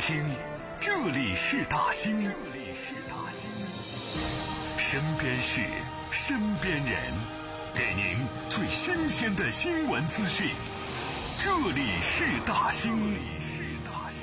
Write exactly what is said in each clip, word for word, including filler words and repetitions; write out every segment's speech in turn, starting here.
兴，这里是大兴，这里是大兴。身边事，身边人，给您最新鲜的新闻资讯。这里是大兴，这里是大兴。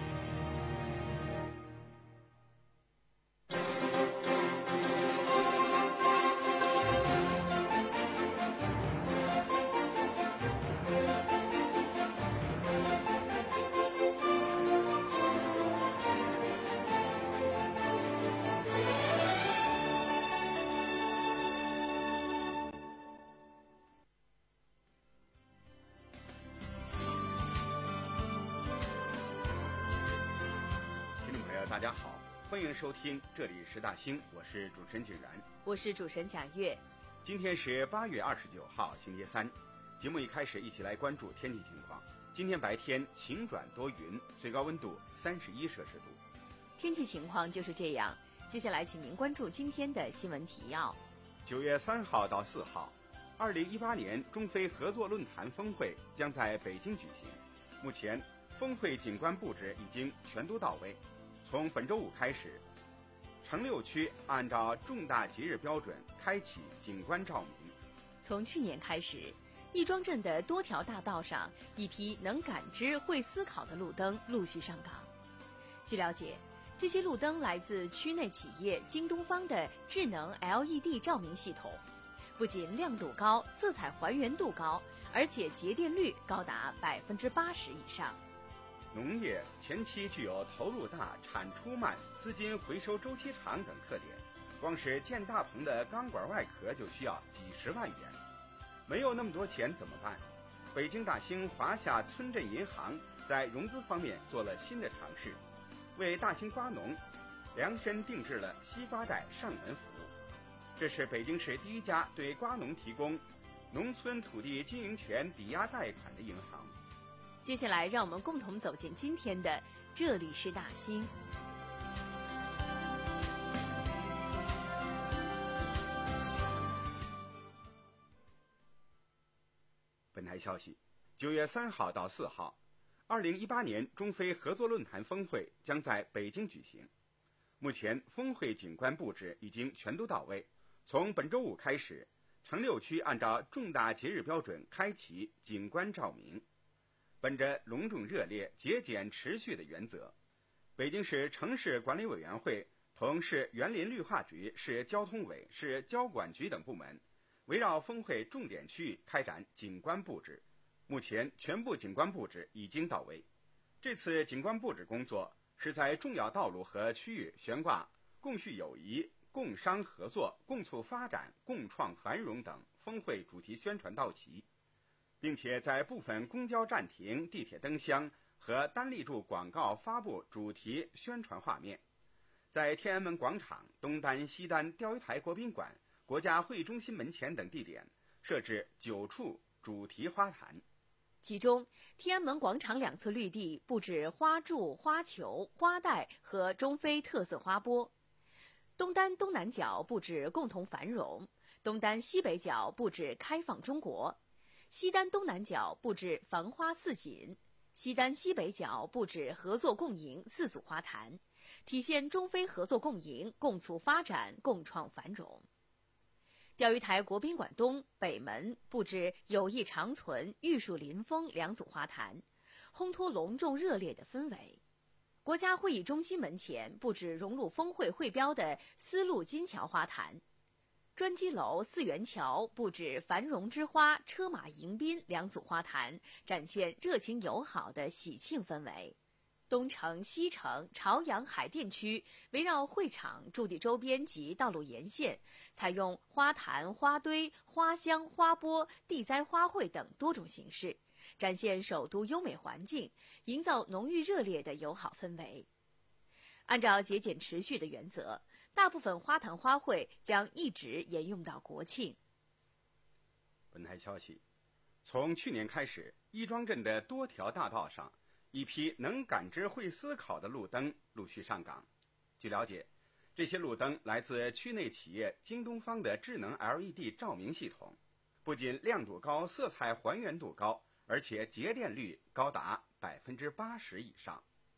大家好，欢迎收听这里是大兴，我是主持人景然， 我是主持人贾月。 今天是八月二十九号，星期三。节目一开始，一起来关注天气情况。今天白天晴转多云，最高温度三十一摄氏度。 天气情况就是这样。接下来，请您关注今天的新闻提要。 九月三号到四号，二零一八年中非合作论坛峰会将在北京举行。目前，峰会景观布置已经全都到位。从本周五开始，城六区按照重大节日标准开启景观照明。 从去年开始，亦庄镇的多条大道上，一批能感知、会思考的路灯陆续上岗。据了解，这些路灯来自区内企业京东方的智能 L E D 照明系统，不仅亮度高、色彩还原度高，而且节电率高达百分之八十以上。 农业前期具有投入大、产出慢、资金回收周期长等特点，光是建大棚的钢管外壳就需要几十万元。没有那么多钱怎么办？北京大兴华夏村镇银行在融资方面做了新的尝试，为大兴瓜农量身定制了西瓜贷上门服务。这是北京市第一家对瓜农提供农村土地经营权抵押贷款的银行。 接下来，让我们共同走进今天的这里是大兴。 本台消息，九月三号到四号，二零一八年中非合作论坛峰会将在北京举行。目前，峰会景观布置已经全都到位。从本周五开始，城六区按照重大节日标准开启景观照明。本着隆重热烈、节俭持续的原则，北京市城市管理委员会同市园林绿化局、市交通委、市交管局等部门围绕峰会重点区域开展景观布置。目前，全部景观布置已经到位。这次景观布置工作是在重要道路和区域悬挂共续友谊、共商合作、共促发展、共创繁荣等峰会主题宣传到齐，并且在部分公交站亭、地铁灯箱和单立柱广告发布主题宣传画面。在天安门广场、东单、西单、钓鱼台国宾馆、国家会议中心门前等地点设置九处主题花坛。 其中，天安门广场两侧绿地布置花柱、花球、花带和中非特色花钵；东单东南角布置共同繁荣；东单西北角布置开放中国；西单东南角布置繁花似锦，西单西北角布置合作共赢四组花坛，体现中非合作共赢、共促发展、共创繁荣。钓鱼台国宾馆东北门布置友谊长存、玉树临风两组花坛，烘托隆重热烈的氛围。国家会议中心门前布置融入峰会会标的丝路金桥花坛。专机楼四元桥布置繁荣之花、车马迎宾两组花坛，展现热情友好的喜庆氛围。东城、西城、朝阳、海淀区围绕会场驻地周边及道路沿线，采用花坛、花堆、花香、花钵、地栽花卉等多种形式，展现首都优美环境，营造浓郁热烈的友好氛围。按照节俭持续的原则，大部分花坛花卉将一直沿用到国庆。 本台消息，从去年开始，亦庄镇的多条大道上，一批能感知、会思考的路灯陆续上岗。据了解，这些路灯来自区内企业京东方的智能 L E D 照明系统，不仅亮度高、色彩还原度高，而且节电率高达百分之八十以上。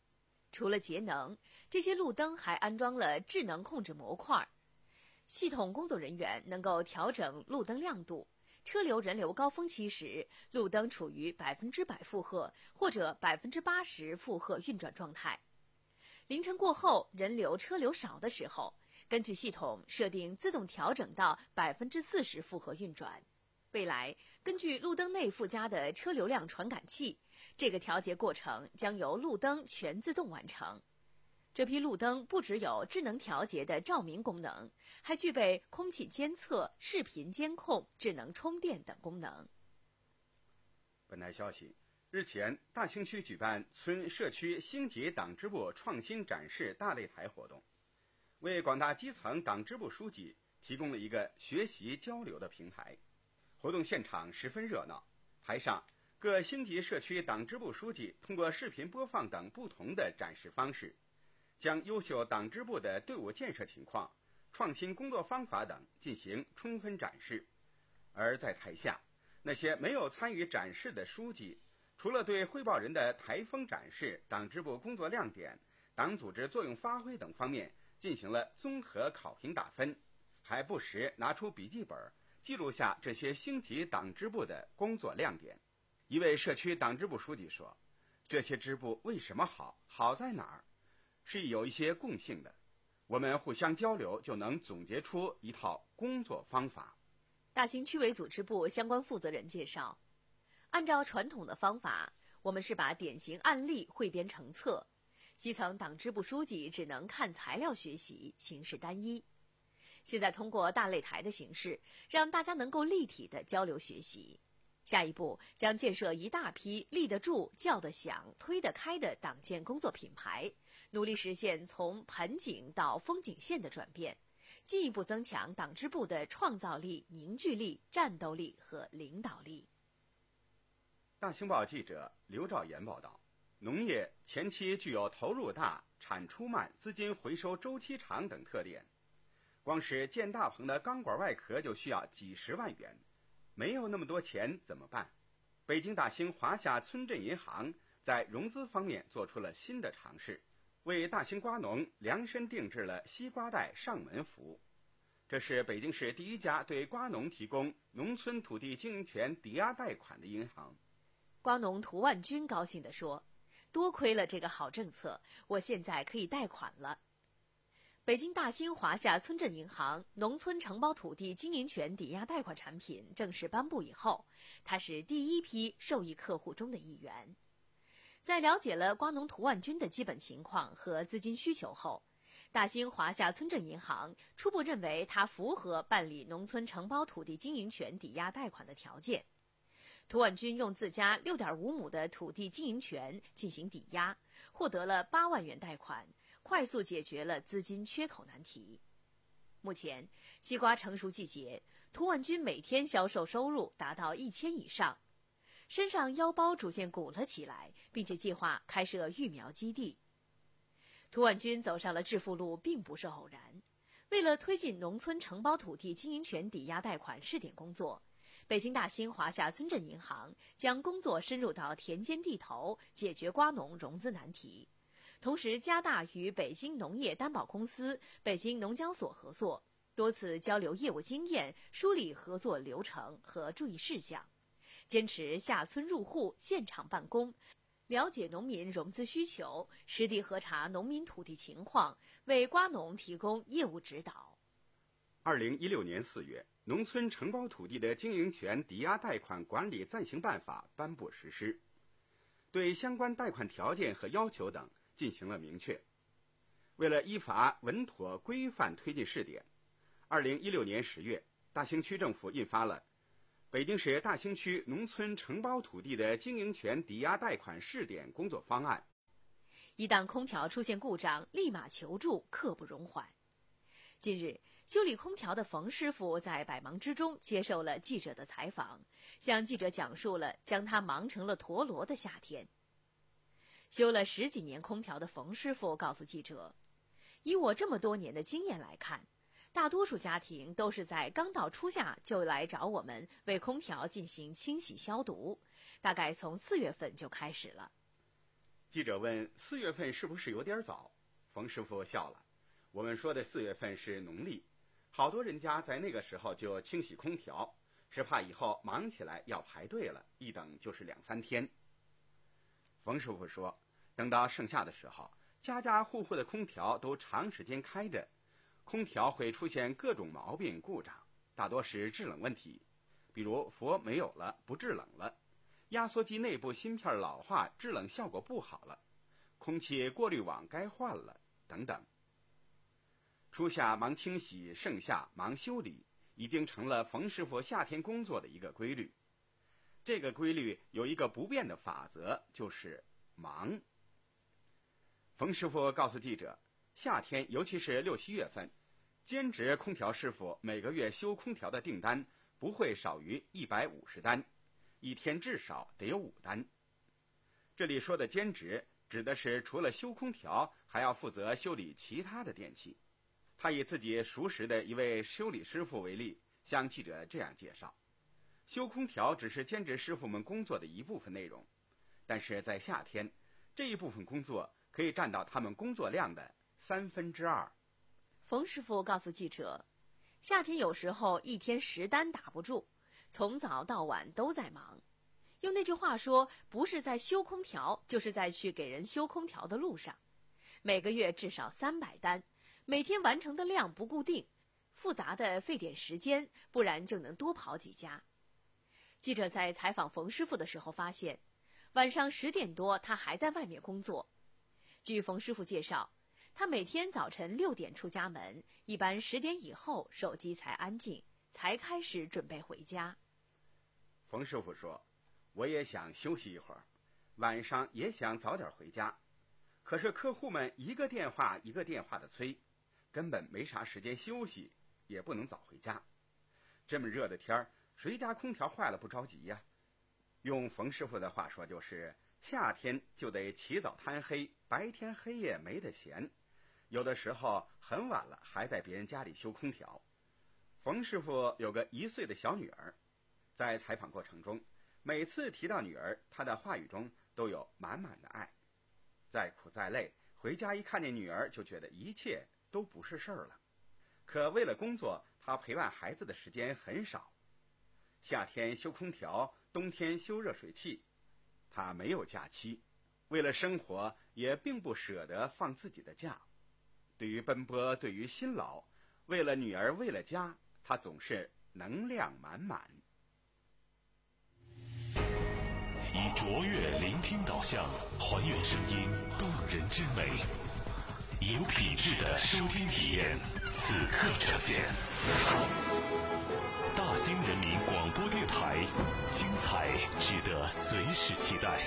除了节能，这些路灯还安装了智能控制模块，系统工作人员能够调整路灯亮度。车流人流高峰期时，路灯处于百分之百负荷或者百分之八十负荷运转状态。凌晨过后，人流车流少的时候，根据系统设定自动调整到百分之四十负荷运转。未来，根据路灯内附加的车流量传感器，这个调节过程将由路灯全自动完成。这批路灯不只有智能调节的照明功能，还具备空气监测、视频监控、智能充电等功能。 本台消息，日前，大兴区举办村社区星级党支部创新展示大擂台活动，为广大基层党支部书记提供了一个学习交流的平台。活动现场十分热闹，台上各星级社区党支部书记通过视频播放等不同的展示方式，将优秀党支部的队伍建设情况、创新工作方法等进行充分展示。而在台下，那些没有参与展示的书记，除了对汇报人的台风展示、党支部工作亮点、党组织作用发挥等方面进行了综合考评打分，还不时拿出笔记本记录下这些星级党支部的工作亮点。一位社区党支部书记说，这些支部为什么好，好在哪儿，是有一些共性的，我们互相交流就能总结出一套工作方法。 大兴区委组织部相关负责人介绍，按照传统的方法，我们是把典型案例汇编成册，基层党支部书记只能看材料学习，形式单一。现在通过大擂台的形式，让大家能够立体的交流学习。下一步将建设一大批立得住、叫得响、推得开的党建工作品牌，努力实现从盆景到风景线的转变，进一步增强党支部的创造力、凝聚力、战斗力和领导力。 大兴报记者刘兆岩报道，农业前期具有投入大、产出慢、资金回收周期长等特点。光是建大棚的钢管外壳就需要几十万元，没有那么多钱怎么办？北京大兴华夏村镇银行在融资方面做出了新的尝试，为大兴瓜农量身定制了西瓜贷上门服务。这是北京市第一家对瓜农提供农村土地经营权抵押贷款的银行。 瓜农涂万军高兴地说，多亏了这个好政策，我现在可以贷款了。北京大兴华夏村镇银行农村承包土地经营权抵押贷款产品正式颁布以后，他是第一批受益客户中的一员。在了解了瓜农涂万军的基本情况和资金需求后，大兴华夏村镇银行初步认为他符合办理农村承包土地经营权抵押贷款的条件。涂万军用自家 六点五亩的土地经营权进行抵押，获得了八万元贷款，快速解决了资金缺口难题。目前，西瓜成熟季节，涂万军每天销售收入达到一千以上，身上腰包逐渐鼓了起来，并且计划开设育苗基地。涂万军走上了致富路并不是偶然。为了推进农村承包土地经营权抵押贷款试点工作，北京大兴华夏村镇银行将工作深入到田间地头，解决瓜农融资难题，同时加大与北京农业担保公司、北京农交所合作，多次交流业务经验，梳理合作流程和注意事项，坚持下村入户、现场办公，了解农民融资需求，实地核查农民土地情况，为瓜农提供业务指导。 二零一六年四月，农村承包土地的经营权抵押贷款管理暂行办法颁布实施，对相关贷款条件和要求等进行了明确。为了依法稳妥规范推进试点，二零一六年十月，大兴区政府印发了《北京市大兴区农村承包土地的经营权抵押贷款试点工作方案》。 一旦空调出现故障，立马求助，刻不容缓。近日，修理空调的冯师傅在百忙之中接受了记者的采访，向记者讲述了将他忙成了陀螺的夏天。修了十几年空调的冯师傅告诉记者，以我这么多年的经验来看，大多数家庭都是在刚到初夏就来找我们为空调进行清洗消毒，大概从四月份就开始了。 记者问四月份是不是有点早？冯师傅笑了，我们说的四月份是农历，好多人家在那个时候就清洗空调，是怕以后忙起来要排队了，一等就是两三天。冯师傅说，等到盛夏的时候，家家户户的空调都长时间开着，空调会出现各种毛病故障，大多是制冷问题，比如氟没有了，不制冷了，压缩机内部芯片老化，制冷效果不好了，空气过滤网该换了，等等。初夏忙清洗，盛夏忙修理，已经成了冯师傅夏天工作的一个规律。这个规律有一个不变的法则，就是忙。冯师傅告诉记者，夏天尤其是六七月份，兼职空调师傅每个月修空调的订单不会少于一百五十单，一天至少得有五单。这里说的兼职指的是除了修空调，还要负责修理其他的电器。他以自己熟识的一位修理师傅为例，向记者这样介绍，修空调只是兼职师傅们工作的一部分内容，但是在夏天，这一部分工作可以占到他们工作量的三分之二。 冯师傅告诉记者，夏天有时候一天十单打不住，从早到晚都在忙。用那句话说，不是在修空调，就是在去给人修空调的路上。每个月至少三百单，每天完成的量不固定，复杂的费点时间，不然就能多跑几家。记者在采访冯师傅的时候发现，晚上十点多他还在外面工作。据冯师傅介绍，他每天早晨六点出家门，一般十点以后手机才安静，才开始准备回家。 冯师傅说，我也想休息一会儿，晚上也想早点回家，可是客户们一个电话一个电话的催，根本没啥时间休息，也不能早回家。这么热的天儿，谁家空调坏了不着急呀？用冯师傅的话说，就是夏天就得起早贪黑，白天黑夜没得闲，有的时候很晚了还在别人家里修空调。冯师傅有个一岁的小女儿，在采访过程中，每次提到女儿，他的话语中都有满满的爱。再苦再累，回家一看见女儿，就觉得一切都不是事儿了。可为了工作，他陪伴孩子的时间很少。夏天修空调，冬天修热水器，他没有假期，为了生活也并不舍得放自己的假。对于奔波，对于辛劳，为了女儿，为了家，他总是能量满满。 以卓越聆听导向，还原声音动人之美，有品质的收听体验，此刻呈现。大兴人民广播电台，精彩值得随时期待。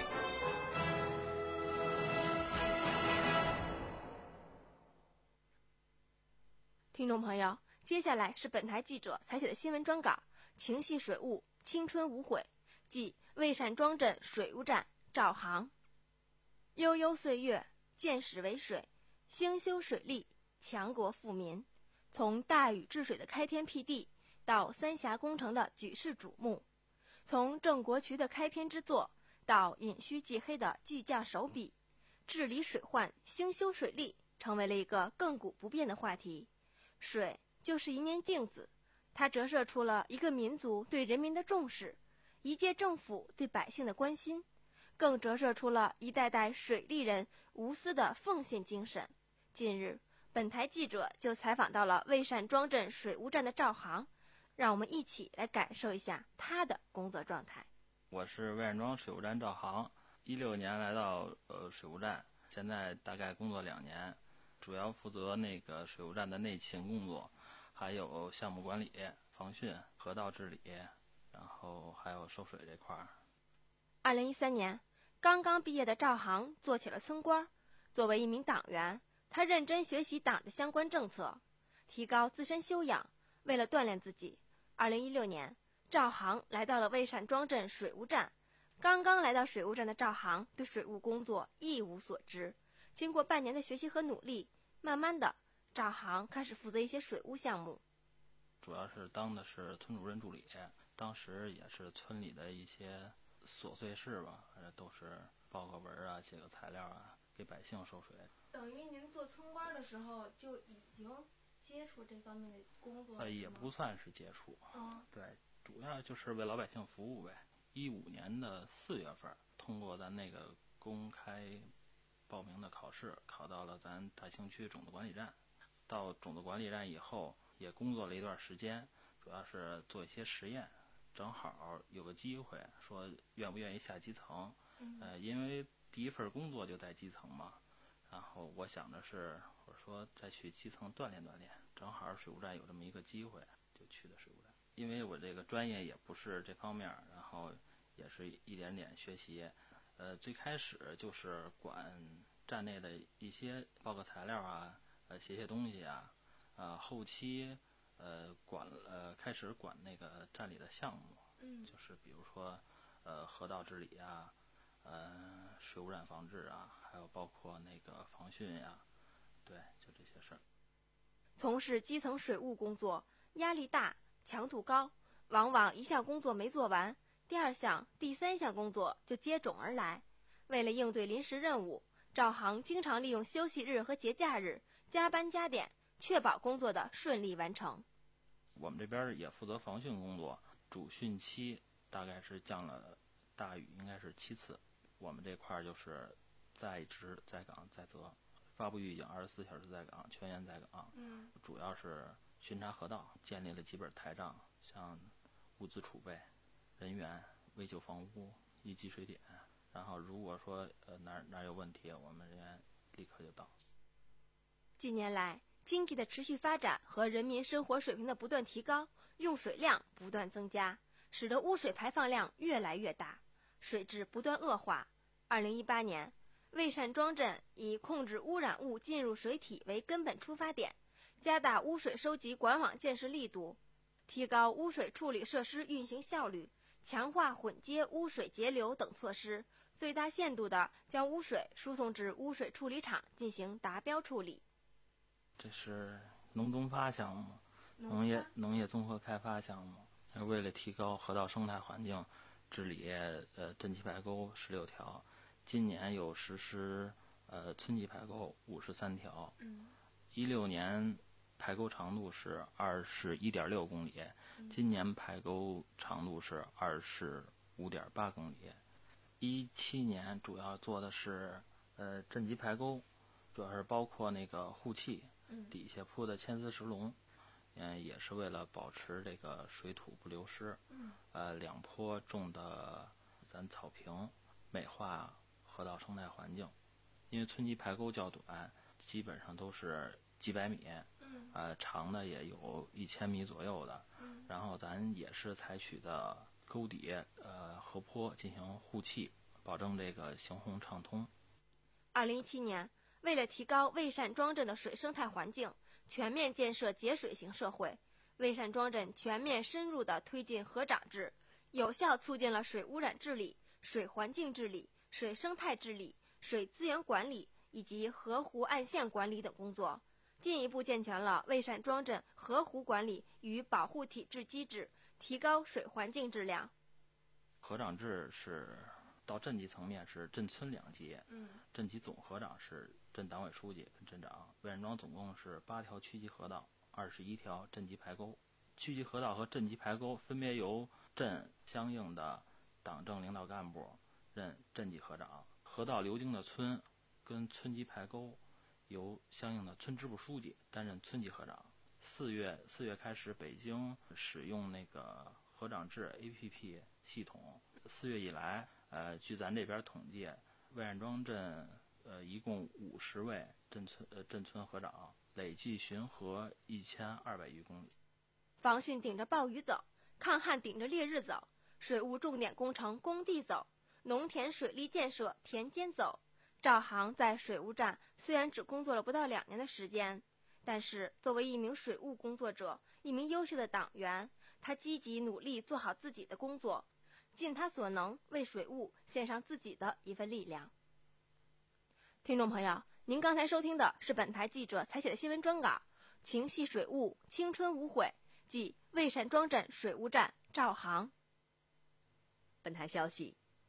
听众朋友，接下来是本台记者采写的新闻专稿，情系水务，青春无悔，即魏善庄镇水务站赵航。悠悠岁月，见始为水，兴修水利，强国富民。从大禹治水的开天辟地，到三峡工程的举世瞩目，从郑国渠的开篇之作，到尹戌忌黑的巨匠手笔，治理水患，兴修水利，成为了一个亘古不变的话题。水就是一面镜子，它折射出了一个民族对人民的重视，一届政府对百姓的关心，更折射出了一代代水利人无私的奉献精神。近日，本台记者就采访到了魏善庄镇水务站的赵航，让我们一起来感受一下他的工作状态。 我是魏善庄水务站赵航，一六年来到呃水务站，现在大概工作两年，主要负责那个水务站的内勤工作，还有项目管理、防汛、河道治理，然后还有收水这块儿。 二零一三年，刚刚毕业的赵航做起了村官。作为一名党员，他认真学习党的相关政策，提高自身修养。为了锻炼自己，二零一六年，赵航来到了魏善庄镇水务站。刚刚来到水务站的赵航对水务工作一无所知，经过半年的学习和努力，慢慢的，赵航开始负责一些水务项目。 主要是当的是村主任助理，当时也是村里的一些琐碎事吧，呃，都是报个文啊，写个材料啊，给百姓收水。 等于您做村官的时候就已经接触这方面的工作了？ 呃，也不算是接触， 哦， 对，主要就是为老百姓服务呗。一五年的四月份，通过咱那个公开报名的考试，考到了咱大兴区种子管理站。到种子管理站以后，也工作了一段时间，主要是做一些实验。正好有个机会，说愿不愿意下基层？ 嗯、 呃，因为第一份工作就在基层嘛，然后我想着是，我说再去基层锻炼锻炼，正好水务站有这么一个机会，就去的水务站。因为我这个专业也不是这方面，然后也是一点点学习。呃，最开始就是管站内的一些报告材料啊，呃，写写东西啊，呃，后期。呃，管呃，开始管那个站里的项目， 嗯， 就是比如说，呃，河道治理啊，呃，水污染防治啊，还有包括那个防汛呀，对，就这些事儿。 从事基层水务工作，压力大，强度高，往往一项工作没做完，第二项、第三项工作就接踵而来。为了应对临时任务，赵航经常利用休息日和节假日加班加点，确保工作的顺利完成。 我们这边也负责防汛工作，主汛期大概是降了大雨，应该是七次。我们这块儿就是在职在岗在责，发布预警，二十四小时在岗，全员在岗。 嗯， 主要是巡查河道，建立了几本台账，像物资储备、人员、维修房屋、一级水点。然后如果说呃哪儿哪儿有问题，我们人员立刻就到。 近年来，经济的持续发展和人民生活水平的不断提高，用水量不断增加，使得污水排放量越来越大，水质不断恶化。二零一八年，魏善庄镇以控制污染物进入水体为根本出发点，加大污水收集管网建设力度，提高污水处理设施运行效率，强化混接污水截流等措施，最大限度地将污水输送至污水处理厂进行达标处理。 这是农东发项目，农业农业综合开发项目。为了提高河道生态环境，治理呃镇级排沟十六条，今年有实施呃村级排沟五十三条。 嗯， 一六年排沟长度是二十一点六公里，今年排沟长度是二十五点八公里。一七年主要做的是呃镇级排沟，主要是包括那个护砌。底下铺的铅丝石龙，嗯，也是为了保持这个水土不流失。 嗯， 呃，两坡种的咱草坪，美化河道生态环境。因为村级排沟较短，基本上都是几百米， 嗯， 呃，长的也有一千米左右的。 嗯， 然后咱也是采取的沟底呃河坡进行护砌，保证这个行洪畅通。 二零一七年。为了提高魏善庄镇的水生态环境，全面建设节水型社会，魏善庄镇全面深入地推进河长制，有效促进了水污染治理、水环境治理、水生态治理、水资源管理以及河湖岸线管理等工作，进一步健全了魏善庄镇河湖管理与保护体制机制，提高水环境质量。 河长制是到镇级层面是镇村两级， 嗯， 镇级总河长是镇党委书记跟镇长。魏善庄总共是八条区级河道，二十一条镇级排沟。区级河道和镇级排沟分别由镇相应的党政领导干部任镇级河长，河道流经的村跟村级排沟由相应的村支部书记担任村级河长。四月四月开始，北京使用那个河长制 A P P 系统。四月以来，呃，据咱这边统计，魏善庄镇呃一共五十位镇村呃镇村河长，累计巡河一千二百余公里。 防汛顶着暴雨走，抗旱顶着烈日走，水务重点工程工地走，农田水利建设田间走。赵航在水务站虽然只工作了不到两年的时间，但是作为一名水务工作者，一名优秀的党员，他积极努力做好自己的工作，尽他所能为水务献上自己的一份力量。听众朋友，您刚才收听的是本台记者采写的新闻专稿，情系水务，青春无悔，即魏善庄镇水务站赵航。 本台消息，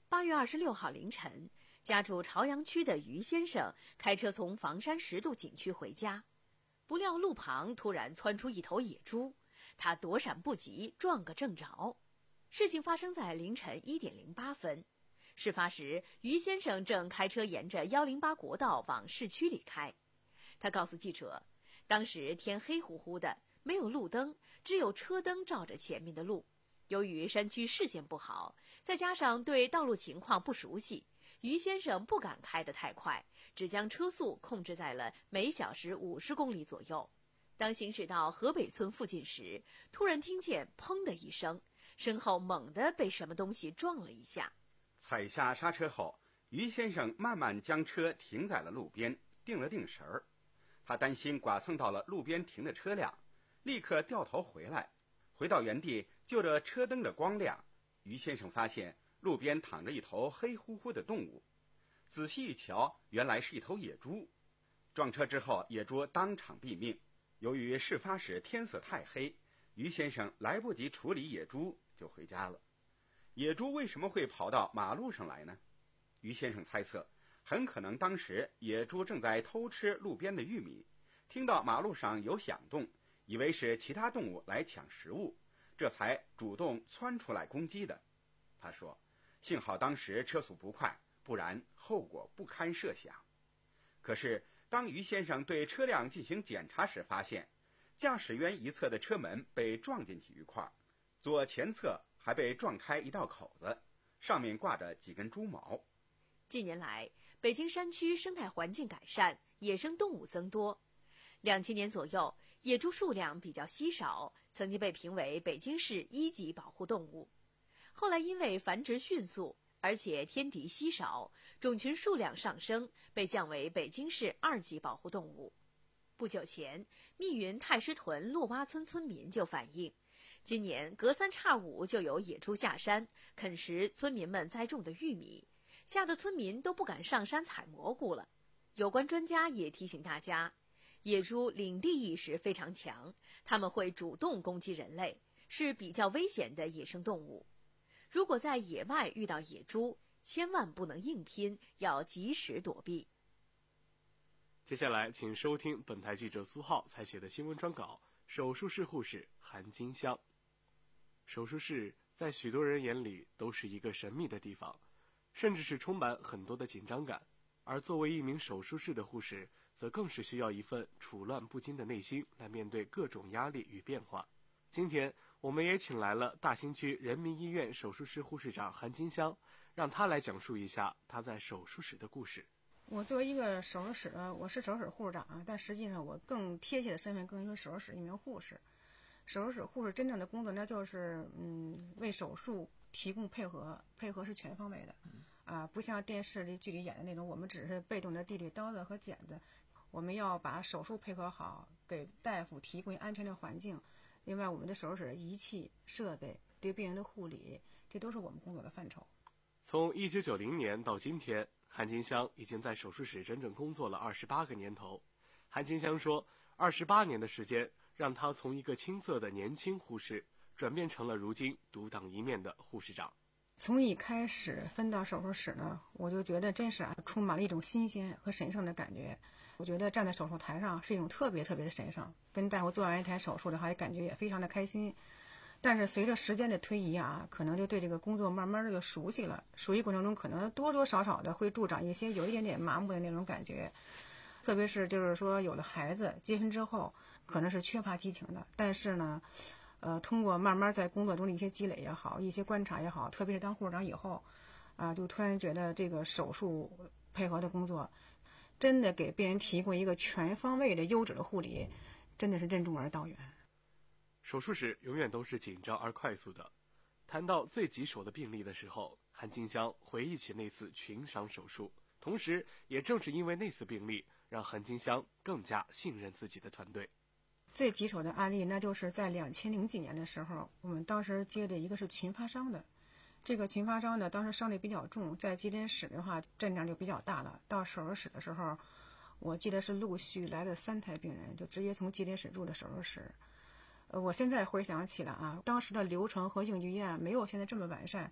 八月二十六号凌晨，家住朝阳区的于先生开车从房山十渡景区回家，不料路旁突然窜出一头野猪，他躲闪不及，撞个正着。事情发生在凌晨一点零八分。事发时，于先生正开车沿着一零八国道往市区里开。他告诉记者，当时天黑乎乎的，没有路灯，只有车灯照着前面的路。由于山区视线不好，再加上对道路情况不熟悉，于先生不敢开得太快，只将车速控制在了每小时五十公里左右。当行驶到河北村附近时，突然听见砰的一声，身后猛地被什么东西撞了一下。 踩下刹车后，于先生慢慢将车停在了路边，定了定神儿。他担心剐蹭到了路边停的车辆，立刻掉头回来。回到原地，就着车灯的光亮，于先生发现路边躺着一头黑乎乎的动物。仔细一瞧，原来是一头野猪。撞车之后，野猪当场毙命。由于事发时天色太黑，于先生来不及处理野猪，就回家了。野猪为什么会跑到马路上来呢？于先生猜测，很可能当时野猪正在偷吃路边的玉米，听到马路上有响动，以为是其他动物来抢食物，这才主动窜出来攻击的。他说，幸好当时车速不快，不然后果不堪设想。可是当于先生对车辆进行检查时，发现驾驶员一侧的车门被撞进去一块，左前侧还被撞开一道口子，上面挂着几根猪毛。 近年来，北京山区生态环境改善，野生动物增多。两千年左右，野猪数量比较稀少，曾经被评为北京市一级保护动物。后来因为繁殖迅速，而且天敌稀少，种群数量上升，被降为北京市二级保护动物。不久前，密云太师屯落洼村村民就反映，今年隔三差五就有野猪下山啃食村民们栽种的玉米，吓得村民都不敢上山采蘑菇了。有关专家也提醒大家，野猪领地意识非常强，它们会主动攻击人类，是比较危险的野生动物。如果在野外遇到野猪，千万不能硬拼，要及时躲避。 接下来请收听本台记者苏浩采写的新闻专稿，手术室护士韩金香。手术室在许多人眼里都是一个神秘的地方，甚至是充满很多的紧张感，而作为一名手术室的护士，则更是需要一份处乱不惊的内心来面对各种压力与变化。今天我们也请来了大兴区人民医院手术室护士长韩金香，让她来讲述一下她在手术室的故事。 我作为一个手术室的，我是手术室护士长，但实际上我更贴切的身份更是手术室一名护士。手术室护士真正的工作呢，就是嗯，为手术提供配合，配合是全方位的，啊，不像电视里剧里演的那种，我们只是被动的递递刀子和剪子，我们要把手术配合好，给大夫提供安全的环境。另外，我们的手术室的仪器设备、对病人的护理，这都是我们工作的范畴。 从一九九零年到今天，韩金香已经在手术室整整工作了二十八个年头。韩金香说，二十八年的时间让她从一个青涩的年轻护士转变成了如今独当一面的护士长。 从一开始分到手术室呢，我就觉得真是啊，充满了一种新鲜和神圣的感觉。我觉得站在手术台上是一种特别特别的神圣，跟大夫做完一台手术的话，也感觉也非常的开心。但是随着时间的推移啊，可能就对这个工作慢慢的就熟悉了，熟悉过程中可能多多少少的会助长一些有一点点麻木的那种感觉。特别是就是说有了孩子结婚之后，可能是缺乏激情的，但是呢呃，通过慢慢在工作中的一些积累也好，一些观察也好，特别是当护士长以后啊，就突然觉得这个手术配合的工作真的给病人提供一个全方位的优质的护理，真的是任重而道远。 手术室永远都是紧张而快速的。谈到最棘手的病例的时候，韩金香回忆起那次群伤手术，同时也正是因为那次病例，让韩金香更加信任自己的团队。 最棘手的案例，那就是在两千零几年的时候，我们当时接的一个是群发伤的。这个群发伤呢，当时伤力比较重，在急诊室的话阵仗就比较大了。到手术室的时候，我记得是陆续来了三台病人，就直接从急诊室入的手术室。呃，我现在回想起来啊，当时的流程和应急预案没有现在这么完善，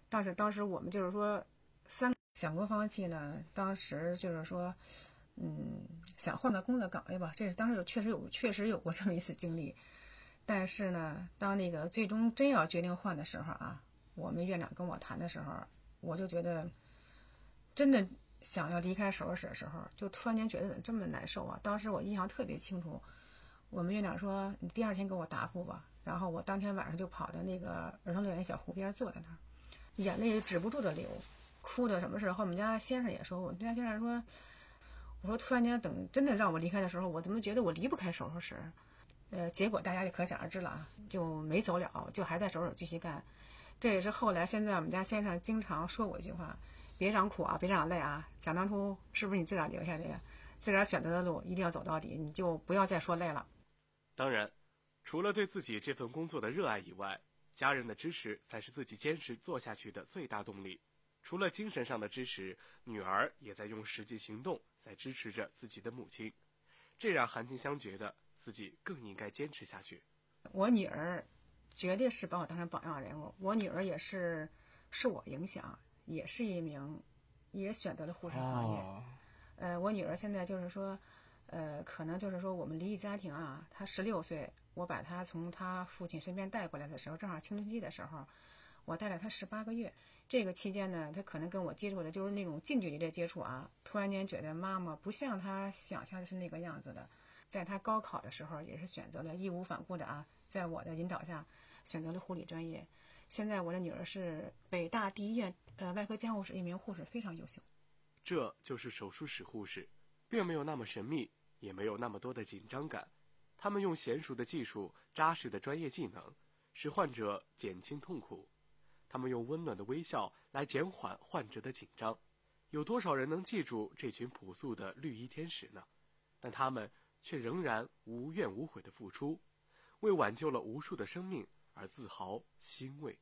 但是当时我们就是说三想过放弃呢，当时就是说嗯想换个工作岗位吧，这是当时有确实有确实有过这么一次经历。但是呢，当那个最终真要决定换的时候啊，我们院长跟我谈的时候，我就觉得真的想要离开手术室的时候，就突然间觉得这么难受啊。当时我印象特别清楚，我们院长说你第二天给我答复吧，然后我当天晚上就跑到那个儿童乐园小湖边坐在那儿，眼泪止不住的流，哭的什么事。后我们家先生也说，我们家先生说，我说突然间等真的让我离开的时候，我怎么觉得我离不开手术室？呃，结果大家就可想而知了啊，就没走了，就还在手术室继续干。这也是后来现在我们家先生经常说我一句话，别让苦啊，别让累啊，想当初是不是你自个儿留下的呀？自个儿选择的路一定要走到底，你就不要再说累了。 当然，除了对自己这份工作的热爱以外，家人的支持才是自己坚持做下去的最大动力。除了精神上的支持，女儿也在用实际行动在支持着自己的母亲，这让韩金香觉得自己更应该坚持下去。 我女儿绝对是把我当成榜样人物，我女儿也是受我影响，也是一名也选择了护士行业。哦、呃，我女儿现在就是说，呃，可能就是说我们离异家庭啊，她十六岁，我把她从她父亲身边带过来的时候，正好青春期的时候，我带了她十八个月。这个期间呢，她可能跟我接触的就是那种近距离的接触啊，突然间觉得妈妈不像她想象的是那个样子的。在她高考的时候，也是选择了义无反顾的啊，在我的引导下选择了护理专业。现在我的女儿是北大第一院呃外科监护室一名护士，非常优秀。 这就是手术室护士，并没有那么神秘，也没有那么多的紧张感。他们用娴熟的技术、扎实的专业技能，使患者减轻痛苦。他们用温暖的微笑来减缓患者的紧张。有多少人能记住这群朴素的绿衣天使呢？但他们却仍然无怨无悔的付出，为挽救了无数的生命而自豪欣慰。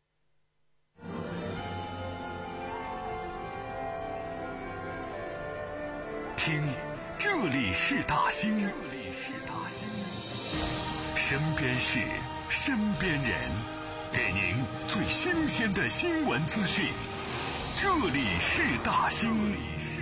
听，这里是大兴，这里是大兴，身边事，身边人，给您最新鲜的新闻资讯。这里是大兴。